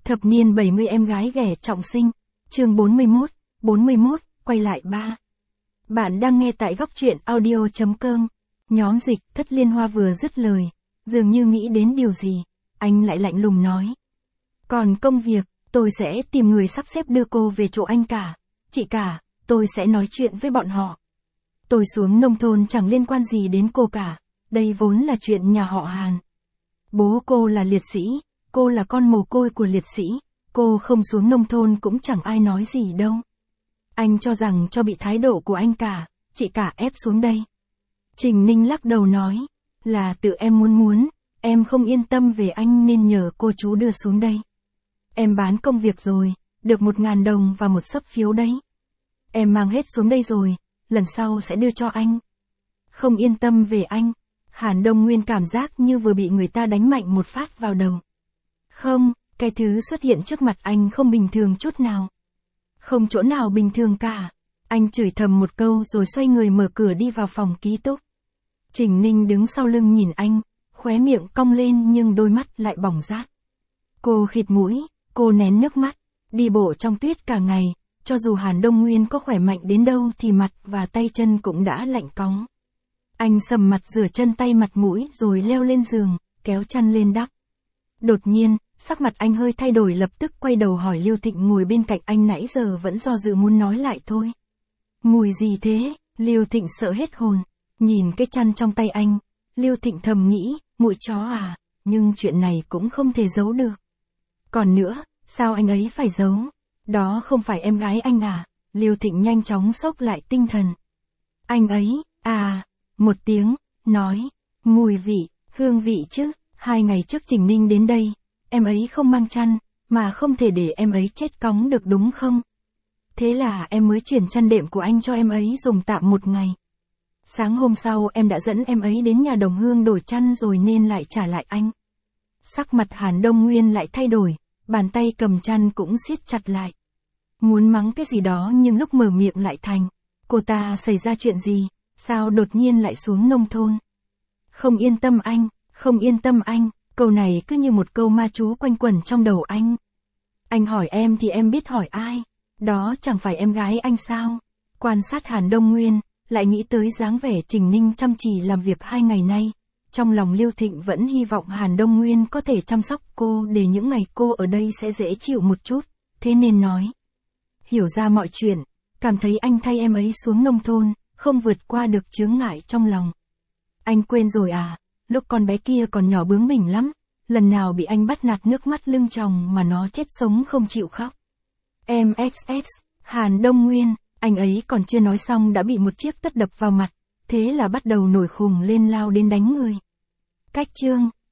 Thập niên 70 em gái ghẻ trọng sinh. Chương 41, quay lại ba. Bạn đang nghe tại góc truyện audio.com. Nhóm Dịch Thất Liên Hoa vừa dứt lời, dường như nghĩ đến điều gì, anh lại lạnh lùng nói. Còn công việc, tôi sẽ tìm người sắp xếp đưa cô về chỗ anh cả. Chị cả, tôi sẽ nói chuyện với bọn họ. Tôi xuống nông thôn chẳng liên quan gì đến cô cả, đây vốn là chuyện nhà họ Hàn. Bố cô là liệt sĩ, cô là con mồ côi của liệt sĩ, cô không xuống nông thôn cũng chẳng ai nói gì đâu. Anh cho rằng cho bị thái độ của anh cả, chị cả ép xuống đây. Trình Ninh lắc đầu nói, là tự em muốn, em không yên tâm về anh nên nhờ cô chú đưa xuống đây. Em bán công việc rồi, được 1.000 đồng và một xấp phiếu đấy. Em mang hết xuống đây rồi, lần sau sẽ đưa cho anh. Không yên tâm về anh. Hàn Đông Nguyên cảm giác như vừa bị người ta đánh mạnh một phát vào đầu. Không, cái thứ xuất hiện trước mặt anh không bình thường chút nào. Không chỗ nào bình thường cả. Anh chửi thầm một câu rồi xoay người mở cửa đi vào phòng ký túc. Trình Ninh đứng sau lưng nhìn anh, khóe miệng cong lên nhưng đôi mắt lại bỏng rát. Cô khịt mũi, cô nén nước mắt, đi bộ trong tuyết cả ngày, cho dù Hàn Đông Nguyên có khỏe mạnh đến đâu thì mặt và tay chân cũng đã lạnh cóng. Anh sầm mặt rửa chân tay mặt mũi rồi leo lên giường, kéo chăn lên đắp. Đột nhiên, sắc mặt anh hơi thay đổi, lập tức quay đầu hỏi Lưu Thịnh ngồi bên cạnh anh nãy giờ vẫn do dự muốn nói lại thôi. Mùi gì thế? Lưu Thịnh sợ hết hồn, nhìn cái chăn trong tay anh. Lưu Thịnh thầm nghĩ, mùi chó à, nhưng chuyện này cũng không thể giấu được. Còn nữa, sao anh ấy phải giấu? Đó không phải em gái anh à? Lưu Thịnh nhanh chóng xốc lại tinh thần. Anh ấy, một tiếng, nói, mùi vị, hương vị chứ, 2 ngày trước Trình Ninh đến đây, em ấy không mang chăn, mà không thể để em ấy chết cóng được đúng không? Thế là em mới chuyển chăn đệm của anh cho em ấy dùng tạm 1 ngày. Sáng hôm sau em đã dẫn em ấy đến nhà Đồng Hương đổi chăn rồi nên lại trả lại anh. Sắc mặt Hàn Đông Nguyên lại thay đổi, bàn tay cầm chăn cũng siết chặt lại. Muốn mắng cái gì đó nhưng lúc mở miệng lại thành, cô ta xảy ra chuyện gì? Sao đột nhiên lại xuống nông thôn? Không yên tâm anh, câu này cứ như một câu ma chú quanh quẩn trong đầu anh. Anh hỏi em thì em biết hỏi ai? Đó chẳng phải em gái anh sao? Quan sát Hàn Đông Nguyên, lại nghĩ tới dáng vẻ Trình Ninh chăm chỉ làm việc 2 ngày nay. Trong lòng Lưu Thịnh vẫn hy vọng Hàn Đông Nguyên có thể chăm sóc cô để những ngày cô ở đây sẽ dễ chịu một chút, thế nên nói. Hiểu ra mọi chuyện, cảm thấy anh thay em ấy xuống nông thôn, không vượt qua được chướng ngại trong lòng. Anh quên rồi à, lúc con bé kia còn nhỏ bướng bỉnh lắm, lần nào bị anh bắt nạt nước mắt lưng tròng mà nó chết sống không chịu khóc. Em XX, Hàn Đông Nguyên, anh ấy còn chưa nói xong đã bị một chiếc tất đập vào mặt, thế là bắt đầu nổi khùng lên lao đến đánh người. Cách chương.